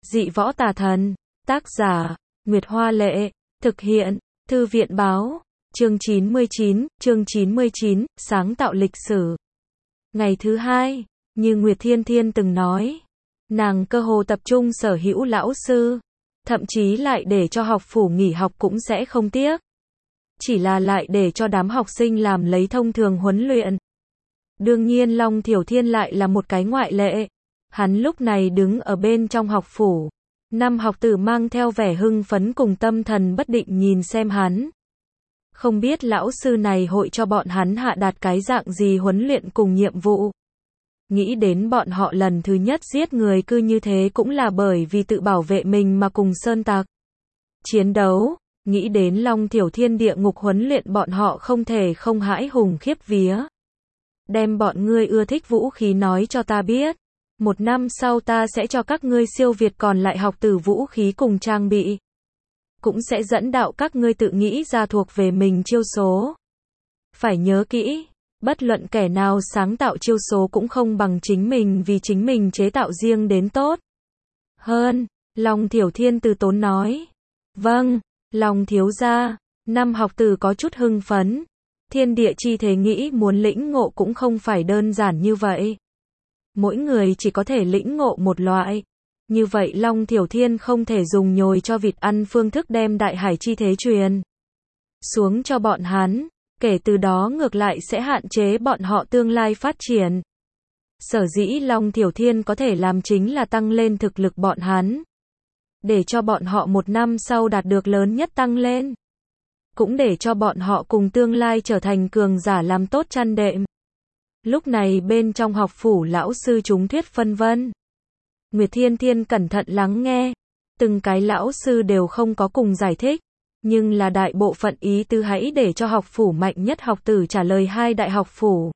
Dị võ tà thần. Tác giả, Nguyệt Hoa Lệ. Thực hiện, Thư viện Báo. Chương 99, sáng tạo lịch sử. Ngày thứ hai, như Nguyệt Thiên Thiên từng nói, nàng cơ hồ tập trung sở hữu lão sư, thậm chí lại để cho học phủ nghỉ học cũng sẽ không tiếc. Chỉ là lại để cho đám học sinh làm lấy thông thường huấn luyện. Đương nhiên Long Thiểu Thiên lại là một cái ngoại lệ. Hắn lúc này đứng ở bên trong học phủ. Năm học tử mang theo vẻ hưng phấn cùng tâm thần bất định nhìn xem hắn. Không biết lão sư này hội cho bọn hắn hạ đạt cái dạng gì huấn luyện cùng nhiệm vụ. Nghĩ đến bọn họ lần thứ nhất giết người cư như thế cũng là bởi vì tự bảo vệ mình mà cùng sơn tặc chiến đấu. Nghĩ đến Long Thiểu Thiên địa ngục huấn luyện bọn họ không thể không hãi hùng khiếp vía. Đem bọn ngươi ưa thích vũ khí nói cho ta biết. 1 năm sau ta sẽ cho các ngươi siêu việt còn lại học tử vũ khí cùng trang bị. Cũng sẽ dẫn đạo các ngươi tự nghĩ ra thuộc về mình chiêu số. Phải nhớ kỹ, bất luận kẻ nào sáng tạo chiêu số cũng không bằng chính mình vì chính mình chế tạo riêng đến tốt hơn. Long Thiểu Thiên từ tốn nói. Vâng, Long thiếu gia. Năm học tử có chút hưng phấn. Thiên địa chi thế nghĩ muốn lĩnh ngộ cũng không phải đơn giản như vậy. Mỗi người chỉ có thể lĩnh ngộ một loại. Như vậy Long Thiểu Thiên không thể dùng nhồi cho vịt ăn phương thức đem đại hải chi thế truyền xuống cho bọn hắn. Kể từ đó ngược lại sẽ hạn chế bọn họ tương lai phát triển. Sở dĩ Long Thiểu Thiên có thể làm chính là tăng lên thực lực bọn hắn. Để cho bọn họ 1 năm sau đạt được lớn nhất tăng lên. Cũng để cho bọn họ cùng tương lai trở thành cường giả làm tốt chăn đệm. Lúc này bên trong học phủ lão sư chúng thuyết phân vân. Nguyệt Thiên Thiên cẩn thận lắng nghe. Từng cái lão sư đều không có cùng giải thích. Nhưng là đại bộ phận ý tứ hãy để cho học phủ mạnh nhất học tử trả lời 2 đại học phủ.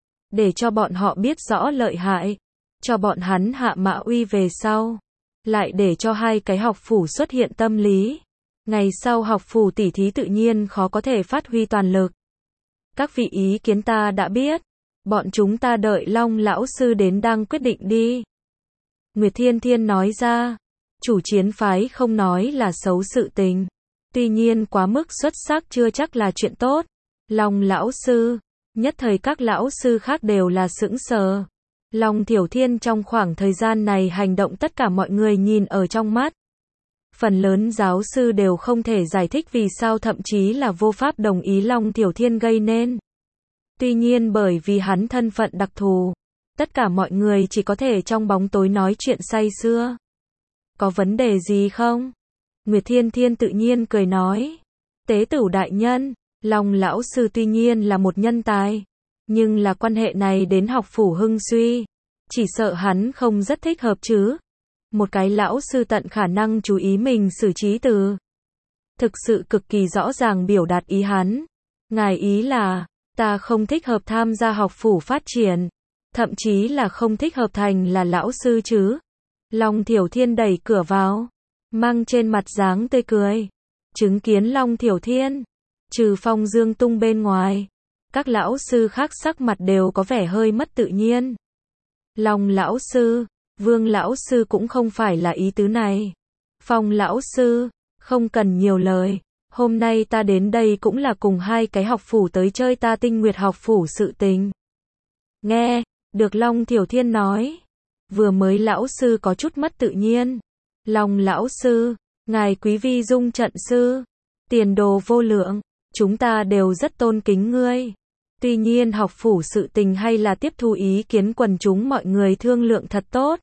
Để cho bọn họ biết rõ lợi hại. Cho bọn hắn hạ mã uy về sau. Lại để cho 2 cái học phủ xuất hiện tâm lý. Ngày sau học phủ tỉ thí tự nhiên khó có thể phát huy toàn lực. Các vị ý kiến ta đã biết. Bọn chúng ta đợi Long lão sư đến đang quyết định đi. Nguyệt Thiên Thiên nói ra. Chủ chiến phái không nói là xấu sự tình. Tuy nhiên quá mức xuất sắc chưa chắc là chuyện tốt. Long lão sư. Nhất thời các lão sư khác đều là sững sờ. Long Thiểu Thiên trong khoảng thời gian này hành động tất cả mọi người nhìn ở trong mắt. Phần lớn giáo sư đều không thể giải thích vì sao thậm chí là vô pháp đồng ý Long Thiểu Thiên gây nên. Tuy nhiên bởi vì hắn thân phận đặc thù, tất cả mọi người chỉ có thể trong bóng tối nói chuyện say sưa. Có vấn đề gì không? Nguyệt Thiên Thiên tự nhiên cười nói. Tế tửu đại nhân, Long lão sư tuy nhiên là một nhân tài. Nhưng là quan hệ này đến học phủ hưng suy. Chỉ sợ hắn không rất thích hợp chứ. Một cái lão sư tận khả năng chú ý mình xử trí từ. Thực sự cực kỳ rõ ràng biểu đạt ý hắn. Ngài ý là, ta không thích hợp tham gia học phủ phát triển. Thậm chí là không thích hợp thành là lão sư chứ. Long Thiểu Thiên đẩy cửa vào. Mang trên mặt dáng tươi cười. Chứng kiến Long Thiểu Thiên. Trừ Phong Dương Tung bên ngoài. Các lão sư khác sắc mặt đều có vẻ hơi mất tự nhiên. Long lão sư, Vương lão sư cũng không phải là ý tứ này. Phong lão sư, không cần nhiều lời. Hôm nay ta đến đây cũng là cùng 2 cái học phủ tới chơi ta Tinh Nguyệt học phủ sự tình. Nghe, được Long Thiểu Thiên nói. Vừa mới lão sư có chút mất tự nhiên. Long lão sư, ngài quý vi dung trận sư. Tiền đồ vô lượng, chúng ta đều rất tôn kính ngươi. Tuy nhiên học phủ sự tình hay là tiếp thu ý kiến quần chúng mọi người thương lượng thật tốt.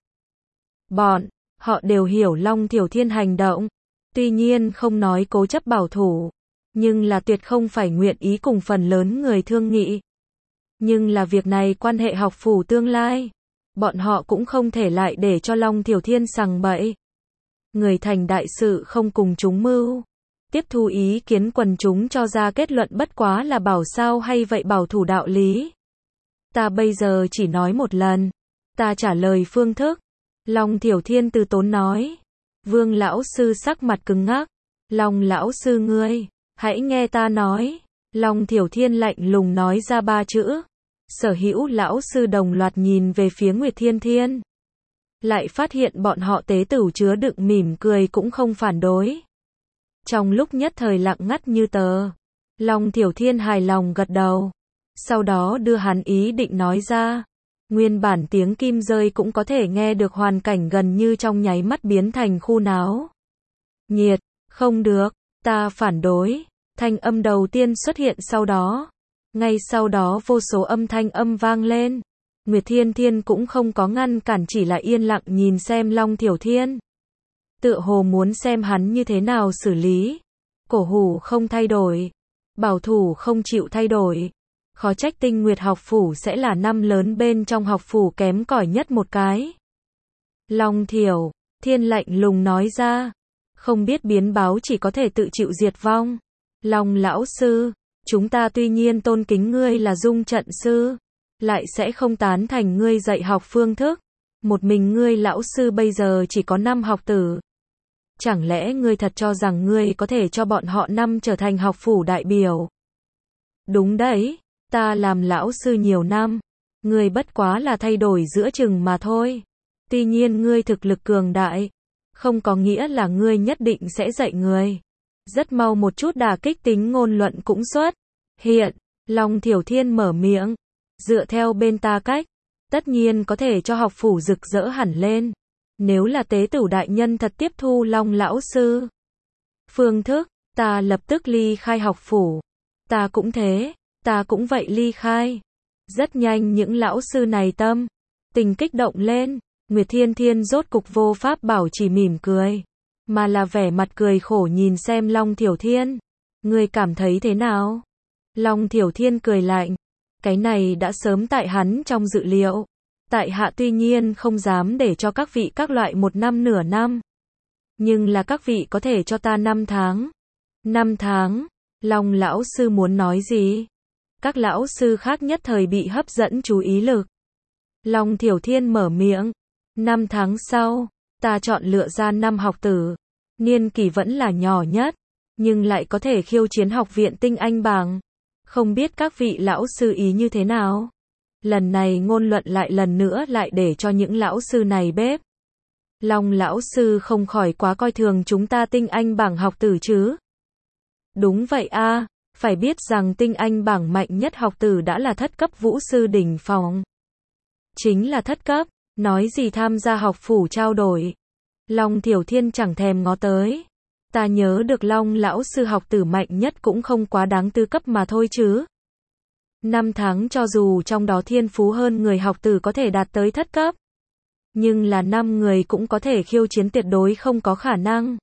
Bọn họ đều hiểu Long Thiểu Thiên hành động. Tuy nhiên không nói cố chấp bảo thủ. Nhưng là tuyệt không phải nguyện ý cùng phần lớn người thương nghị. Nhưng là việc này quan hệ học phủ tương lai. Bọn họ cũng không thể lại để cho Long Thiểu Thiên sằng bậy. Người thành đại sự không cùng chúng mưu. Tiếp thu ý kiến quần chúng cho ra kết luận bất quá là bảo sao hay vậy bảo thủ đạo lý. Ta bây giờ chỉ nói một lần. Ta trả lời phương thức. Long Thiểu Thiên từ tốn nói. Vương lão sư sắc mặt cứng ngắc. Long lão sư ngươi, hãy nghe ta nói. Long Thiểu Thiên lạnh lùng nói ra 3 chữ. Sở hữu lão sư đồng loạt nhìn về phía Nguyệt Thiên Thiên. lại phát hiện bọn họ tế tửu chứa đựng mỉm cười cũng không phản đối. Trong lúc nhất thời lặng ngắt như tờ, Long Thiểu Thiên hài lòng gật đầu. Sau đó đưa hắn ý định nói ra. Nguyên bản tiếng kim rơi cũng có thể nghe được, hoàn cảnh gần như trong nháy mắt biến thành khu náo nhiệt. Không được, ta phản đối. Thanh âm đầu tiên xuất hiện sau đó. Ngay sau đó vô số âm thanh âm vang lên. Nguyệt Thiên Thiên cũng không có ngăn cản, chỉ là yên lặng nhìn xem Long Thiểu Thiên. Tựa hồ muốn xem hắn như thế nào xử lý. Cổ hủ không thay đổi. Bảo thủ không chịu thay đổi. Khó trách Tinh Nguyệt học phủ sẽ là năm lớn bên trong học phủ kém cỏi nhất một cái. Long Thiểu Thiên lạnh lùng nói ra. Không biết biến báo chỉ có thể tự chịu diệt vong. Long lão sư, chúng ta tuy nhiên tôn kính ngươi là dung trận sư, lại sẽ không tán thành ngươi dạy học phương thức. Một mình ngươi lão sư bây giờ chỉ có 5 học tử. Chẳng lẽ ngươi thật cho rằng ngươi có thể cho bọn họ 5 trở thành học phủ đại biểu? Đúng đấy, ta làm lão sư nhiều năm, ngươi bất quá là thay đổi giữa chừng mà thôi. Tuy nhiên ngươi thực lực cường đại, không có nghĩa là ngươi nhất định sẽ dạy người. Rất mau một chút đả kích tính ngôn luận cũng xuất hiện. Long Thiểu Thiên mở miệng. Dựa theo bên ta cách, tất nhiên có thể cho học phủ rực rỡ hẳn lên. Nếu là tế tửu đại nhân thật tiếp thu Long lão sư phương thức, ta lập tức ly khai học phủ. Ta cũng thế, ta cũng vậy ly khai. Rất nhanh những lão sư này tâm tình kích động lên. Nguyệt Thiên Thiên rốt cục vô pháp bảo trì mỉm cười, mà là vẻ mặt cười khổ nhìn xem Long Thiểu Thiên. Ngươi cảm thấy thế nào? Long Thiểu Thiên cười lạnh. Cái này đã sớm tại hắn trong dự liệu. Tại hạ tuy nhiên không dám để cho các vị các loại 1 năm nửa năm. Nhưng là các vị có thể cho ta 5 tháng. 5 tháng? Long lão sư muốn nói gì? Các lão sư khác nhất thời bị hấp dẫn chú ý lực. Long Thiểu Thiên mở miệng. 5 tháng sau, ta chọn lựa ra 5 học tử. Niên kỷ vẫn là nhỏ nhất, nhưng lại có thể khiêu chiến học viện tinh anh bảng. Không biết các vị lão sư ý như thế nào? Lần này ngôn luận lại lần nữa lại để cho những lão sư này bếp. Long lão sư không khỏi quá coi thường chúng ta tinh anh bảng học tử chứ? Đúng vậy a, phải biết rằng tinh anh bảng mạnh nhất học tử đã là thất cấp vũ sư đỉnh phong. Chính là thất cấp, nói gì tham gia học phủ trao đổi. Long Thiểu Thiên chẳng thèm ngó tới. Ta nhớ được Long lão sư học tử mạnh nhất cũng không quá đáng 4 cấp mà thôi chứ. 5 tháng cho dù trong đó thiên phú hơn người học tử có thể đạt tới thất cấp, nhưng là 5 người cũng có thể khiêu chiến tuyệt đối không có khả năng.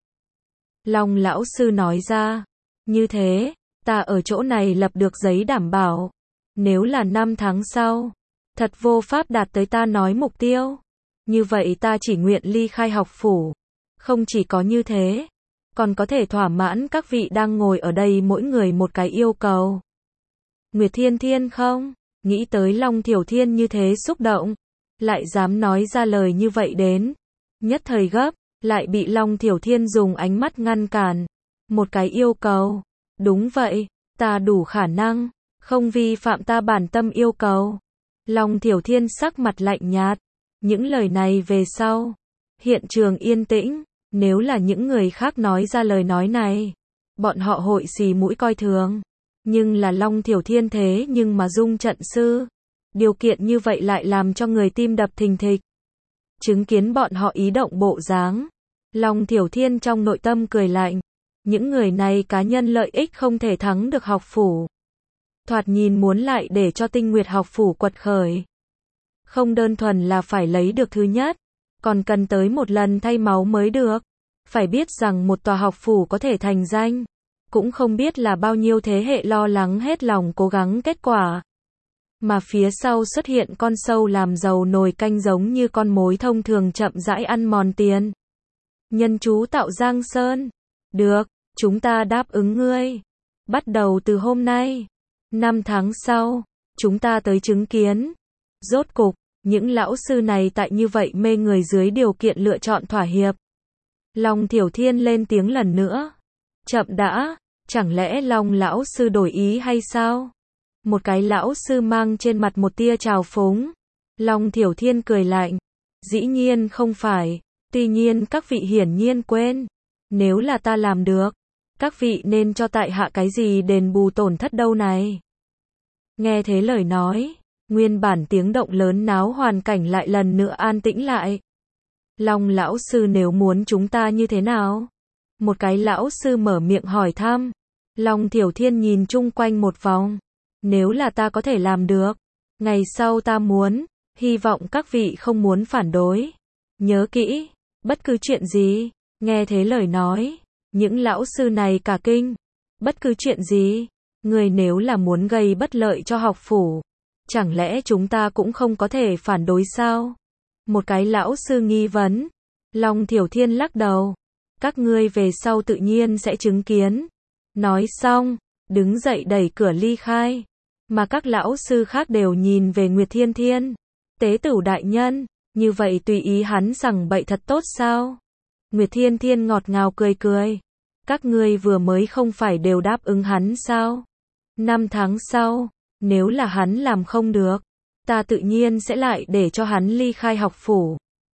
Long lão sư nói ra. Như thế, ta ở chỗ này lập được giấy đảm bảo. Nếu là 5 tháng sau, thật vô pháp đạt tới ta nói mục tiêu, như vậy ta chỉ nguyện ly khai học phủ. Không chỉ có như thế, còn có thể thỏa mãn các vị đang ngồi ở đây mỗi người một cái yêu cầu. Nguyệt Thiên Thiên không nghĩ tới Long Thiểu Thiên như thế xúc động, lại dám nói ra lời như vậy đến. Nhất thời gấp, lại bị Long Thiểu Thiên dùng ánh mắt ngăn cản. Một cái yêu cầu. Đúng vậy, ta đủ khả năng, không vi phạm ta bản tâm yêu cầu. Long Thiểu Thiên sắc mặt lạnh nhạt. Những lời này về sau, hiện trường yên tĩnh. Nếu là những người khác nói ra lời nói này, bọn họ hội xì mũi coi thường. Nhưng là Long Thiểu Thiên thế nhưng mà dung trận sư. Điều kiện như vậy lại làm cho người tim đập thình thịch. Chứng kiến bọn họ ý động bộ dáng, Long Thiểu Thiên trong nội tâm cười lạnh. Những người này cá nhân lợi ích không thể thắng được học phủ. Thoạt nhìn muốn lại để cho Tinh Nguyệt học phủ quật khởi. Không đơn thuần là phải lấy được thứ nhất, còn cần tới một lần thay máu mới được. Phải biết rằng một tòa học phủ có thể thành danh, cũng không biết là bao nhiêu thế hệ lo lắng hết lòng cố gắng kết quả. Mà phía sau xuất hiện con sâu làm giàu nồi canh giống như con mối thông thường chậm rãi ăn mòn tiền. Nhân chú tạo Giang Sơn. Được, chúng ta đáp ứng ngươi. Bắt đầu từ hôm nay, 5 tháng sau, chúng ta tới chứng kiến. Rốt cục, những lão sư này tại như vậy mê người dưới điều kiện lựa chọn thỏa hiệp. Long Thiểu Thiên lên tiếng lần nữa. Chậm đã, chẳng lẽ Long lão sư đổi ý hay sao? Một cái lão sư mang trên mặt một tia trào phúng. Long Thiểu Thiên cười lạnh. Dĩ nhiên không phải, tuy nhiên các vị hiển nhiên quên, nếu là ta làm được, các vị nên cho tại hạ cái gì đền bù tổn thất đâu này. Nghe thế lời nói, nguyên bản tiếng động lớn náo hoàn cảnh lại lần nữa an tĩnh lại. Long lão sư nếu muốn chúng ta như thế nào? Một cái lão sư mở miệng hỏi thăm. Long Thiểu Thiên nhìn chung quanh một vòng. Nếu là ta có thể làm được, ngày sau ta muốn, hy vọng các vị không muốn phản đối. Nhớ kỹ, bất cứ chuyện gì, nghe thế lời nói, những lão sư này cả kinh. Bất cứ chuyện gì, người nếu là muốn gây bất lợi cho học phủ, chẳng lẽ chúng ta cũng không có thể phản đối sao? Một cái lão sư nghi vấn. Long Thiểu Thiên lắc đầu. Các ngươi về sau tự nhiên sẽ chứng kiến. Nói xong, đứng dậy đẩy cửa ly khai. Mà các lão sư khác đều nhìn về Nguyệt Thiên Thiên. Tế tửu đại nhân, như vậy tùy ý hắn sằng bậy thật tốt sao? Nguyệt Thiên Thiên ngọt ngào cười cười. Các ngươi vừa mới không phải đều đáp ứng hắn sao? 5 tháng sau, nếu là hắn làm không được, ta tự nhiên sẽ lại để cho hắn ly khai học phủ.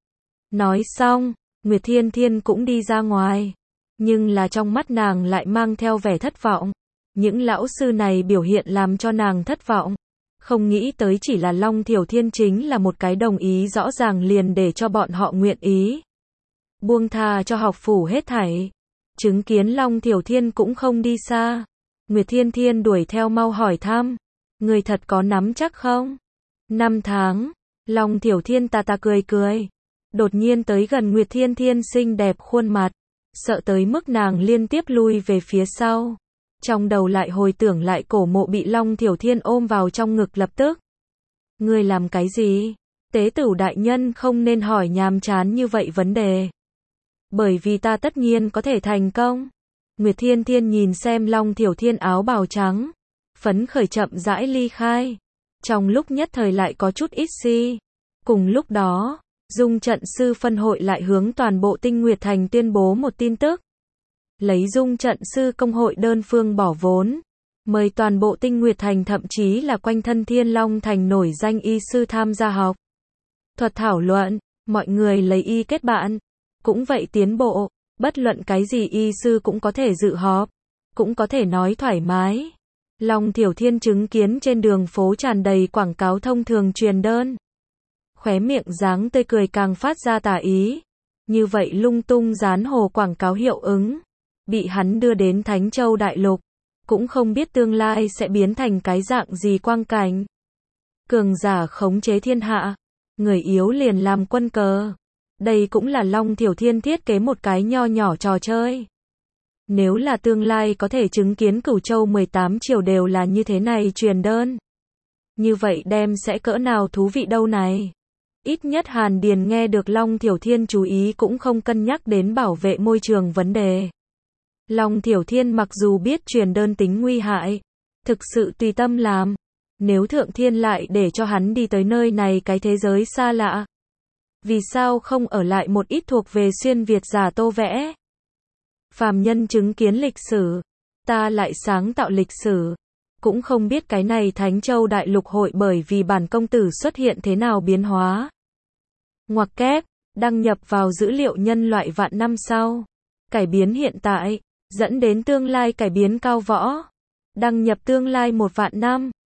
Nói xong, Nguyệt Thiên Thiên cũng đi ra ngoài. Nhưng là trong mắt nàng lại mang theo vẻ thất vọng. Những lão sư này biểu hiện làm cho nàng thất vọng. Không nghĩ tới chỉ là Long Thiểu Thiên chính là một cái đồng ý rõ ràng liền để cho bọn họ nguyện ý buông tha cho học phủ hết thảy. Chứng kiến Long Thiểu Thiên cũng không đi xa. Nguyệt Thiên Thiên đuổi theo mau hỏi thăm. Người thật có nắm chắc không? 5 tháng. Long Thiểu Thiên ta cười cười. Đột nhiên tới gần Nguyệt Thiên Thiên xinh đẹp khuôn mặt. Sợ tới mức nàng liên tiếp lui về phía sau. Trong đầu lại hồi tưởng lại cổ mộ bị Long Thiểu Thiên ôm vào trong ngực lập tức. Ngươi làm cái gì? Tế tửu đại nhân không nên hỏi nhàm chán như vậy vấn đề. Bởi vì ta tất nhiên có thể thành công. Nguyệt Thiên Thiên nhìn xem Long Thiểu Thiên áo bào trắng. Phấn khởi chậm rãi ly khai. Trong lúc nhất thời lại có chút ít si. Cùng lúc đó, Dung trận sư phân hội lại hướng toàn bộ Tinh Nguyệt Thành tuyên bố một tin tức. Lấy Dung trận sư công hội đơn phương bỏ vốn. Mời toàn bộ Tinh Nguyệt Thành thậm chí là quanh thân Thiên Long Thành nổi danh y sư tham gia học thuật thảo luận. Mọi người lấy y kết bạn. Cũng vậy tiến bộ. Bất luận cái gì y sư cũng có thể dự họp. Cũng có thể nói thoải mái. Long Thiểu Thiên chứng kiến trên đường phố tràn đầy quảng cáo thông thường truyền đơn. Khóe miệng dáng tươi cười càng phát ra tà ý. Như vậy lung tung dán hồ quảng cáo hiệu ứng. Bị hắn đưa đến Thánh Châu Đại Lục. Cũng không biết tương lai sẽ biến thành cái dạng gì quang cảnh. Cường giả khống chế thiên hạ. Người yếu liền làm quân cờ. Đây cũng là Long Thiểu Thiên thiết kế một cái nho nhỏ trò chơi. Nếu là tương lai có thể chứng kiến Cửu Châu 18 triều đều là như thế này truyền đơn. Như vậy đem sẽ cỡ nào thú vị đâu này. Ít nhất Hàn Điền nghe được Long Thiểu Thiên chú ý cũng không cân nhắc đến bảo vệ môi trường vấn đề. Long Thiểu Thiên mặc dù biết truyền đơn tính nguy hại, thực sự tùy tâm làm. Nếu Thượng Thiên lại để cho hắn đi tới nơi này cái thế giới xa lạ, vì sao không ở lại một ít thuộc về xuyên Việt giả tô vẽ? Phàm nhân chứng kiến lịch sử, ta lại sáng tạo lịch sử. Cũng không biết cái này Thánh Châu Đại Lục hội bởi vì bản công tử xuất hiện thế nào biến hóa. Ngoặc kép, đăng nhập vào dữ liệu nhân loại vạn năm sau. Cải biến hiện tại, dẫn đến tương lai cải biến cao võ. Đăng nhập tương lai 1 vạn năm.